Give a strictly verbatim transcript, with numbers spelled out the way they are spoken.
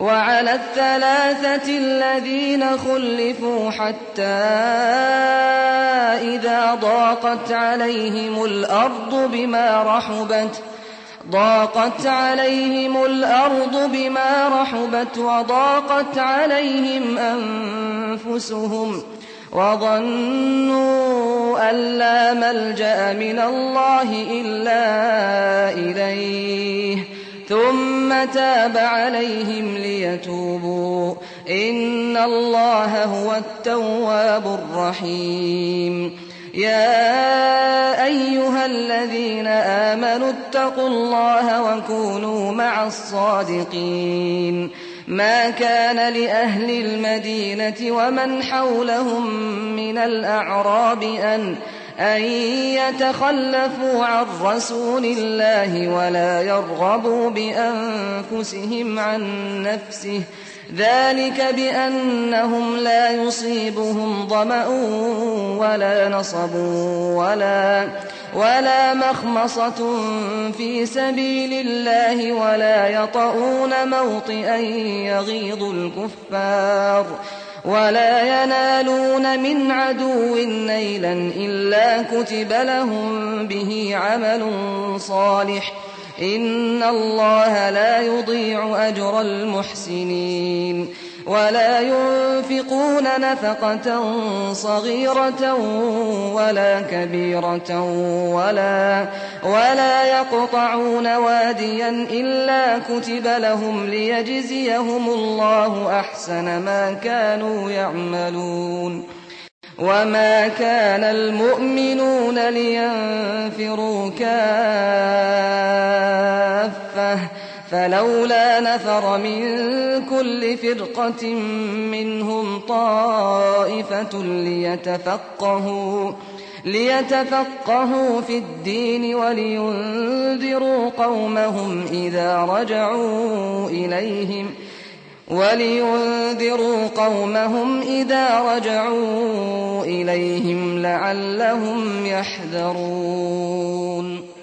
وعلى الثلاثة الذين خلفوا حتى إذا ضاقت عليهم الأرض بما رحبت ضاقت عليهم الأرض بما رحبت وضاقت عليهم أنفسهم وظنوا أن لا ملجأ من الله إلا إليه ثم تاب عليهم ليتوبوا إن الله هو التواب الرحيم. يا أيها الذين آمنوا اتقوا الله وكونوا مع الصادقين ما كان لأهل المدينة ومن حولهم من الأعراب أن أن يتخلفوا عن رسول الله ولا يرغبوا بأنفسهم عن نفسه ذلك بأنهم لا يصيبهم ظمأ ولا نصب ولا, ولا مخمصة في سبيل الله ولا يطؤون موطئا يغيظ الكفار ولا ينالون من عدو نيلا إلا كتب لهم به عمل صالح إن الله لا يضيع أجر المحسنين. ولا ينفقون نفقة صغيرة ولا كبيرة ولا, ولا يقطعون واديا إلا كتب لهم ليجزيهم الله أحسن ما كانوا يعملون. وما كان المؤمنون لينفروا كافة فلولا نفر من كل فرقة منهم طائفة ليتفقهوا, ليتفقهوا في الدين ولينذروا قومهم إذا رجعوا إليهم ولينذروا قومهم إذا رجعوا إليهم لعلهم يحذرون.